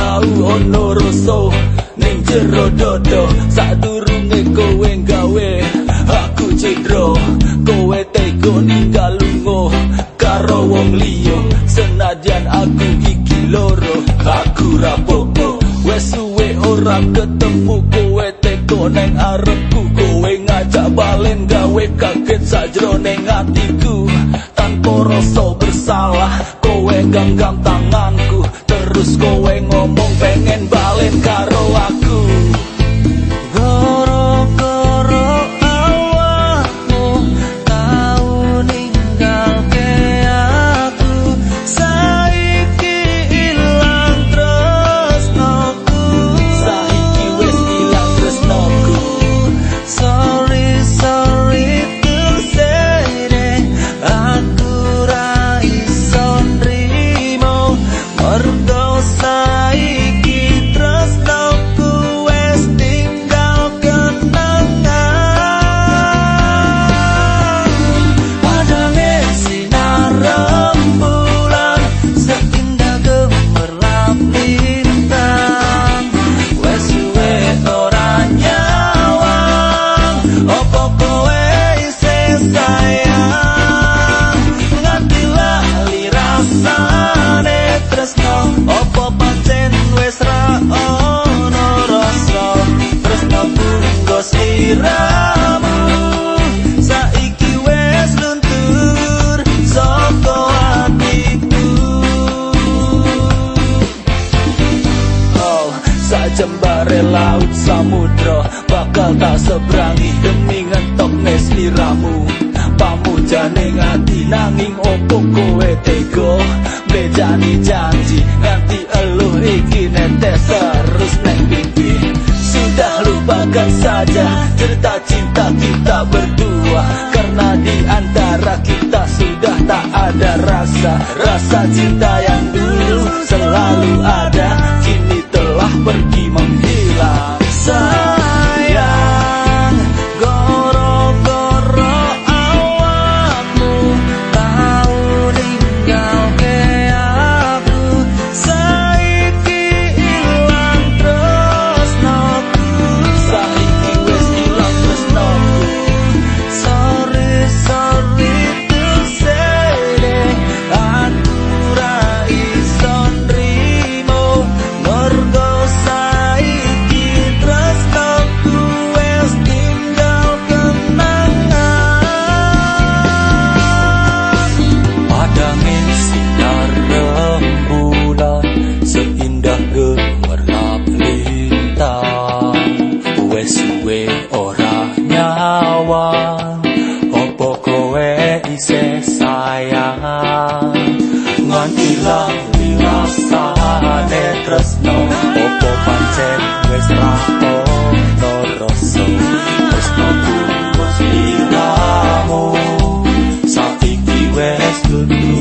tau ono rasa ning jero dodo sadurunge kowe gawe aku cedro kowe tega ninggal lunga karo wong liya senajan aku iki loro aku rapopo wes suwe ora ketemu kowe tega nang arepku kowe ngajak balen gawe kaget sajroning atiku tanpa rasa bersalah kowe genggam tanganku terus kowe ngomong pengen balen karo aku Goro-goro awakmu tau ninggalke aku saiki ilang tresnoku saiki wis ilang tresnoku Sorry to say that aku ra iso nrimo mergo saiki tresnoku wis tinggal kenangan padane sinar rembulan seindah gemerlap lintang wis suwe ora nyawang opo kowe isih sayang nganti lali rasane tresno opo pancen wis ra ono rasa tresno nggo sliramu saiki wis luntur saka atiku oh sajembare laut samudra bakal tak seberangi demi ngentok sliramu pamujane ngati nanging opo kowe tega bejani janji nganti eluh iki netes terus neng pipi sudah lupakan saja cerita cinta kita berdua karena di antara kita sudah tak ada rasa cinta yang dulu selalu ada kini telah pergi menghilang sayang goro-goro awakmu tau ninggalke aku saiki ilang tresnoku saiki wis ilang tresnoku Sorry to say that aku ra iso nrimo mergo saiki tresnoku wis tinggal kenangan padangin sinar rembulan seindah gemerlap lintang wes suwe ora nyawang opo kowe isih sayang nganti lali rasane tresno opo pancen wis ra ono rasa tresnoku wis sliramu saiki wis luntur